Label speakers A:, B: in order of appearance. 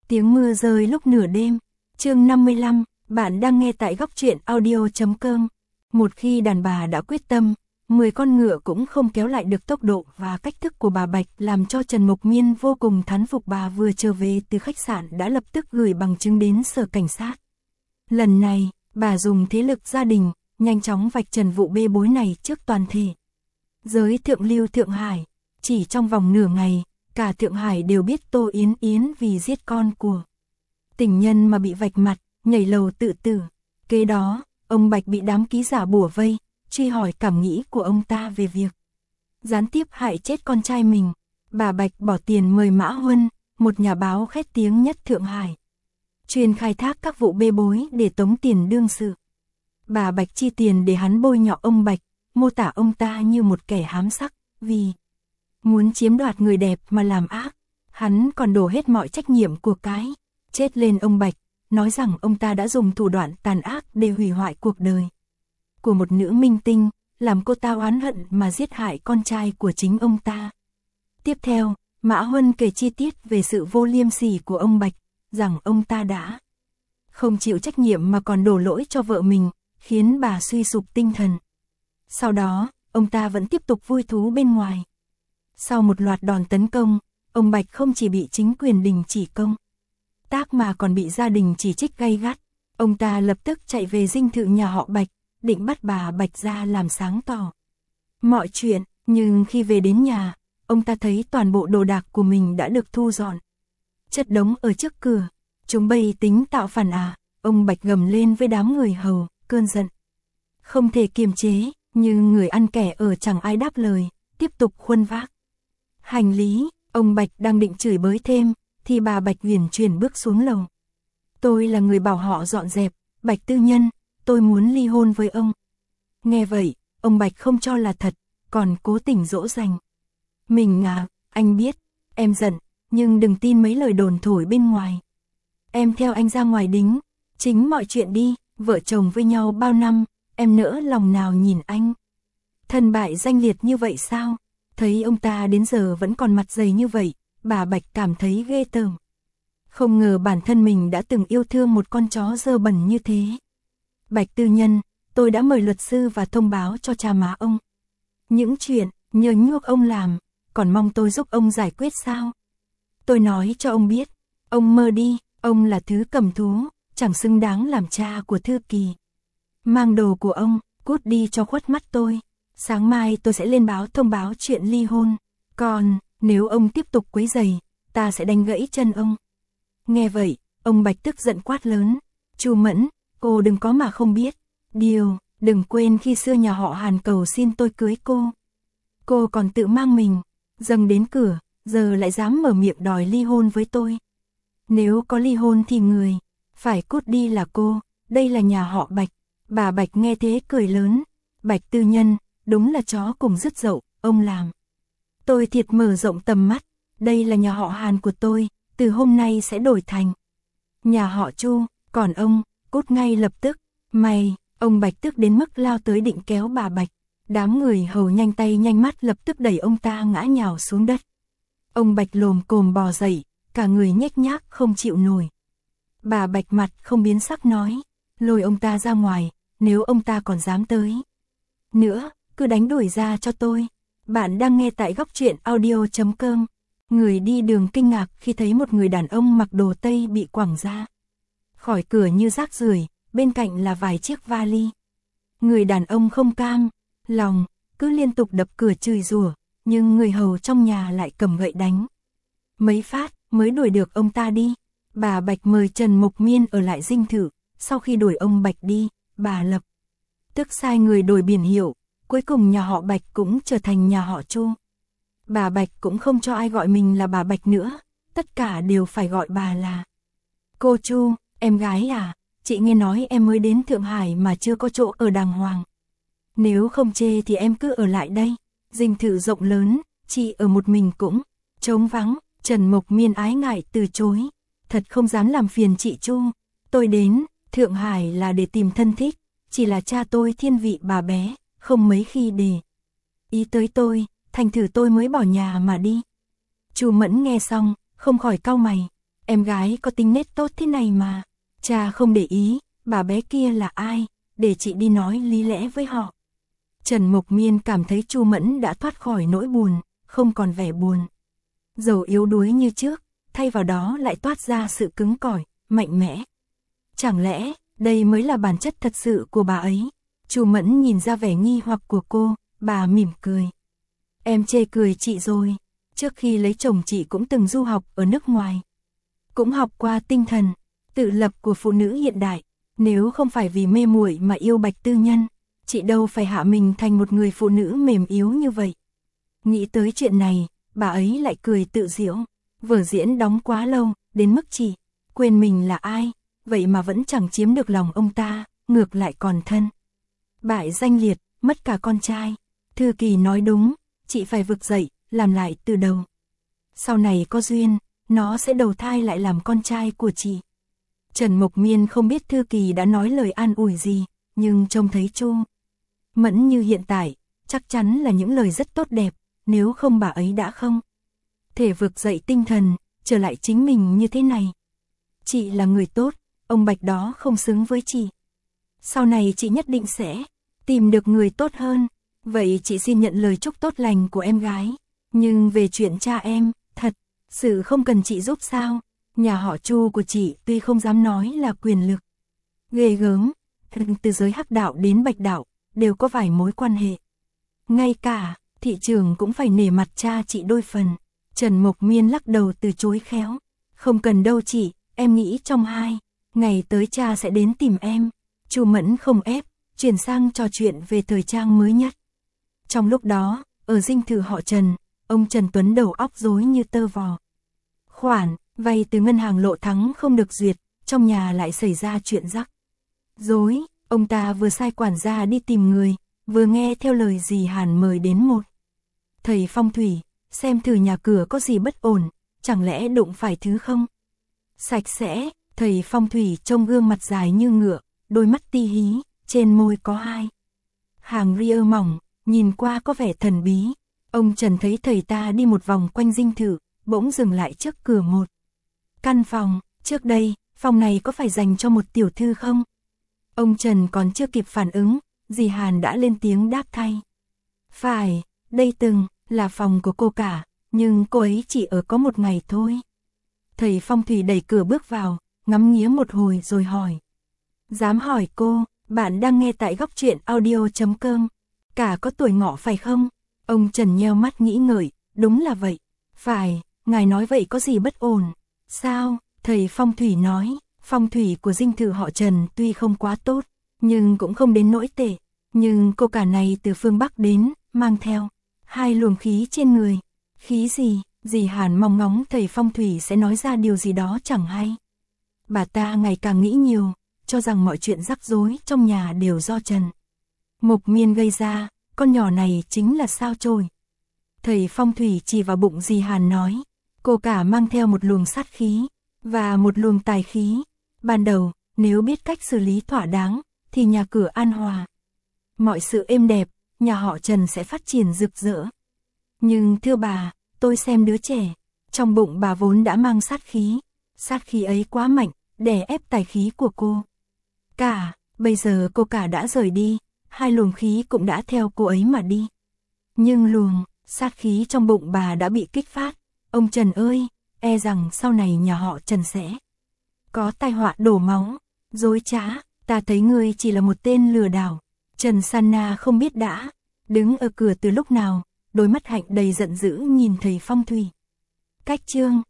A: Tiếng mưa rơi lúc nửa đêm. Chương 55, bạn đang nghe tại góc truyện audio.com. Một khi đàn bà đã quyết tâm, 10 con ngựa cũng không kéo lại được tốc độ và cách thức của bà Bạch, làm cho Trần Mộc Miên vô cùng thán phục. Bà vừa trở về từ khách sạn đã lập tức gửi bằng chứng đến sở cảnh sát. Lần này, bà dùng thế lực gia đình, nhanh chóng vạch trần vụ bê bối này trước toàn thể giới thượng lưu Thượng Hải. Chỉ trong vòng nửa ngày, cả Thượng Hải đều biết Tô Yến Yến vì giết con của tình nhân mà bị vạch mặt, nhảy lầu tự tử. Kế đó, ông Bạch bị đám ký giả bủa vây, truy hỏi cảm nghĩ của ông ta về việc gián tiếp hại chết con trai mình. Bà Bạch bỏ tiền mời Mã Huân, một nhà báo khét tiếng nhất Thượng Hải, chuyên khai thác các vụ bê bối để tống tiền đương sự. Bà Bạch chi tiền để hắn bôi nhọ ông Bạch, mô tả ông ta như một kẻ hám sắc, vì muốn chiếm đoạt người đẹp mà làm ác. Hắn còn đổ hết mọi trách nhiệm của cái chết lên ông Bạch, nói rằng ông ta đã dùng thủ đoạn tàn ác để hủy hoại cuộc đời của một nữ minh tinh, làm cô ta oán hận mà giết hại con trai của chính ông ta. Tiếp theo, Mã Huân kể chi tiết về sự vô liêm sỉ của ông Bạch, rằng ông ta đã không chịu trách nhiệm mà còn đổ lỗi cho vợ mình, khiến bà suy sụp tinh thần. Sau đó, ông ta vẫn tiếp tục vui thú bên ngoài. Sau một loạt đòn tấn công, ông Bạch không chỉ bị chính quyền đình chỉ công tác mà còn bị gia đình chỉ trích gay gắt. Ông ta lập tức chạy về dinh thự nhà họ Bạch, định bắt bà Bạch ra làm sáng tỏ mọi chuyện. Nhưng khi về đến nhà, ông ta thấy toàn bộ đồ đạc của mình đã được thu dọn, chất đống ở trước cửa. Chúng bay tính tạo phản à? Ông Bạch gầm lên với đám người hầu, cơn giận không thể kiềm chế, nhưng người ăn kẻ ở chẳng ai đáp lời, tiếp tục khuân vác hành lý. Ông Bạch đang định chửi bới thêm, thì bà Bạch uyển chuyển bước xuống lầu. Tôi là người bảo họ dọn dẹp, Bạch tư nhân, tôi muốn ly hôn với ông. Nghe vậy, ông Bạch không cho là thật, còn cố tình dỗ dành mình à, anh biết, em giận, nhưng đừng tin mấy lời đồn thổi bên ngoài. Em theo anh ra ngoài đính chính mọi chuyện đi, vợ chồng với nhau bao năm, em nỡ lòng nào nhìn anh thân bại danh liệt như vậy sao? Thấy ông ta đến giờ vẫn còn mặt dày như vậy, bà Bạch cảm thấy ghê tởm. Không ngờ bản thân mình đã từng yêu thương một con chó dơ bẩn như thế. Bạch tư nhân, tôi đã mời luật sư và thông báo cho cha má ông. Những chuyện nhờ nhuốc ông làm, còn mong tôi giúp ông giải quyết sao? Tôi nói cho ông biết, ông mơ đi, ông là thứ cầm thú, chẳng xứng đáng làm cha của Thư Kỳ. Mang đồ của ông, cút đi cho khuất mắt tôi. Sáng mai tôi sẽ lên báo thông báo chuyện ly hôn. Còn, nếu ông tiếp tục quấy rầy, ta sẽ đánh gãy chân ông. Nghe vậy, ông Bạch tức giận quát lớn. Chu Mẫn, cô đừng có mà không biết. Đừng quên khi xưa nhà họ Hàn cầu xin tôi cưới cô. Cô còn tự mang mình dâng đến cửa, giờ lại dám mở miệng đòi ly hôn với tôi. Nếu có ly hôn thì người phải cút đi là cô, đây là nhà họ Bạch. Bà Bạch nghe thế cười lớn. Bạch tư nhân, đúng là chó cùng rứt dậu, ông làm tôi thiệt mở rộng tầm mắt. Đây là nhà họ Hàn của tôi, từ hôm nay sẽ đổi thành nhà họ Chu, còn ông, cút ngay lập tức. Mày, ông Bạch tức đến mức lao tới định kéo bà Bạch. Đám người hầu nhanh tay nhanh mắt lập tức đẩy ông ta ngã nhào xuống đất. Ông Bạch lồm cồm bò dậy, cả người nhếch nhác không chịu nổi. Bà Bạch mặt không biến sắc nói, lôi ông ta ra ngoài, nếu ông ta còn dám tới nữa, cứ đánh đuổi ra cho tôi. Bạn đang nghe tại góc truyện audio.com. Người đi đường kinh ngạc khi thấy một người đàn ông mặc đồ Tây bị quẳng ra khỏi cửa như rác rưởi, bên cạnh là vài chiếc vali. Người đàn ông không cam lòng, cứ liên tục đập cửa chửi rủa, nhưng người hầu trong nhà lại cầm gậy đánh mấy phát mới đuổi được ông ta đi. Bà Bạch mời Trần Mộc Miên ở lại dinh thự. Sau khi đuổi ông Bạch đi, bà lập tức sai người đổi biển hiệu. Cuối cùng nhà họ Bạch cũng trở thành nhà họ Chu. Bà Bạch cũng không cho ai gọi mình là bà Bạch nữa, tất cả đều phải gọi bà là cô Chu. Em gái à, chị nghe nói em mới đến Thượng Hải mà chưa có chỗ ở đàng hoàng. Nếu không chê thì em cứ ở lại đây. Dinh thự rộng lớn, chị ở một mình cũng trống vắng. Trần Mộc Miên ái ngại từ chối. Thật không dám làm phiền chị Chu. Tôi đến Thượng Hải là để tìm thân thích. Chỉ là cha tôi thiên vị bà bé, không mấy khi để ý tới tôi, thành thử tôi mới bỏ nhà mà đi. Chu Mẫn nghe xong, không khỏi cau mày. em gái có tính nết tốt thế này mà. Cha không để ý, bà bé kia là ai, để chị đi nói lý lẽ với họ. Trần Mộc Miên cảm thấy Chu Mẫn đã thoát khỏi nỗi buồn, không còn vẻ buồn dầu yếu đuối như trước, thay vào đó lại toát ra sự cứng cỏi, mạnh mẽ. Chẳng lẽ, đây mới là bản chất thật sự của bà ấy? Chu Mẫn nhìn ra vẻ nghi hoặc của cô, bà mỉm cười. Em chê cười chị rồi, trước khi lấy chồng chị cũng từng du học ở nước ngoài. Cũng học qua tinh thần, tự lập của phụ nữ hiện đại, nếu không phải vì mê muội mà yêu Bạch Tư Nhân, chị đâu phải hạ mình thành một người phụ nữ mềm yếu như vậy. Nghĩ tới chuyện này, bà ấy lại cười tự giễu, vở diễn đóng quá lâu, đến mức chị quên mình là ai, vậy mà vẫn chẳng chiếm được lòng ông ta, ngược lại còn thân. Bại danh liệt, mất cả con trai. Thư Kỳ nói đúng, chị phải vực dậy, làm lại từ đầu. Sau này có duyên, nó sẽ đầu thai lại làm con trai của chị. Trần Mộc Miên không biết Thư Kỳ đã nói lời an ủi gì, nhưng trông thấy Chu Mẫn như hiện tại, chắc chắn là những lời rất tốt đẹp, nếu không bà ấy đã không thể vực dậy tinh thần, trở lại chính mình như thế này. Chị là người tốt, ông Bạch đó không xứng với chị. Sau này chị nhất định sẽ tìm được người tốt hơn, vậy chị xin nhận lời chúc tốt lành của em gái. Nhưng về chuyện cha em, thật sự không cần chị giúp sao? Nhà họ Chu của chị tuy không dám nói là quyền lực ghê gớm, từ giới Hắc đạo đến Bạch đạo, đều có vài mối quan hệ. Ngay cả thị trường cũng phải nể mặt cha chị đôi phần. Trần Mộc Miên lắc đầu từ chối khéo. Không cần đâu chị, em nghĩ trong 2 ngày tới cha sẽ đến tìm em. Chu Mẫn không ép, chuyển sang trò chuyện về thời trang mới nhất. Trong lúc đó, ở dinh thự họ Trần, ông Trần Tuấn đầu óc rối như tơ vò. Khoản vay từ ngân hàng Lộ Thắng không được duyệt, trong nhà lại xảy ra chuyện rắc rối. Ông ta vừa sai quản gia đi tìm người, vừa nghe theo lời dì Hàn mời đến một thầy phong thủy, xem thử nhà cửa có gì bất ổn, chẳng lẽ đụng phải thứ không sạch sẽ. Thầy phong thủy trông gương mặt dài như ngựa, đôi mắt ti hí, trên môi có 2 hàng ria mỏng, nhìn qua có vẻ thần bí. Ông Trần thấy thầy ta đi một vòng quanh dinh thự, bỗng dừng lại trước cửa một căn phòng. Trước đây, phòng này có phải dành cho một tiểu thư không? Ông Trần còn chưa kịp phản ứng, dì Hàn đã lên tiếng đáp thay. Phải, đây từng là phòng của cô cả, nhưng cô ấy chỉ ở có 1 ngày thôi. Thầy phong thủy đẩy cửa bước vào, ngắm nghía một hồi rồi hỏi. Dám hỏi cô, bạn đang nghe tại góc truyện audio.com. Cả có tuổi ngọ phải không? Ông Trần nheo mắt nghĩ ngợi, đúng là vậy. Phải, ngài nói vậy có gì bất ổn? Sao? Thầy phong thủy nói, phong thủy của dinh thự họ Trần tuy không quá tốt, nhưng cũng không đến nỗi tệ. Nhưng cô cả này từ phương Bắc đến, mang theo 2 luồng khí trên người. Khí gì? Dì Hàn mong ngóng thầy phong thủy sẽ nói ra điều gì đó chẳng hay. Bà ta ngày càng nghĩ nhiều, cho rằng mọi chuyện rắc rối trong nhà đều do Trần Mộc Miên gây ra, con nhỏ này chính là sao chổi. Thầy phong thủy chỉ vào bụng dì Hàn nói, cô cả mang theo một luồng sát khí, và một luồng tài khí. Ban đầu, nếu biết cách xử lý thỏa đáng, thì nhà cửa an hòa, mọi sự êm đẹp, nhà họ Trần sẽ phát triển rực rỡ. Nhưng thưa bà, tôi xem đứa trẻ, trong bụng bà vốn đã mang sát khí ấy quá mạnh, đè ép tài khí của cô cả. Bây giờ cô cả đã rời đi, 2 luồng khí cũng đã theo cô ấy mà đi. Nhưng luồng sát khí trong bụng bà đã bị kích phát. Ông Trần ơi, e rằng sau này nhà họ Trần sẽ có tai họa đổ máu, dối trá. Ta thấy ngươi chỉ là một tên lừa đảo. Trần Sanna không biết đã đứng ở cửa từ lúc nào, đôi mắt hạnh đầy giận dữ nhìn thầy phong thủy. Cách chương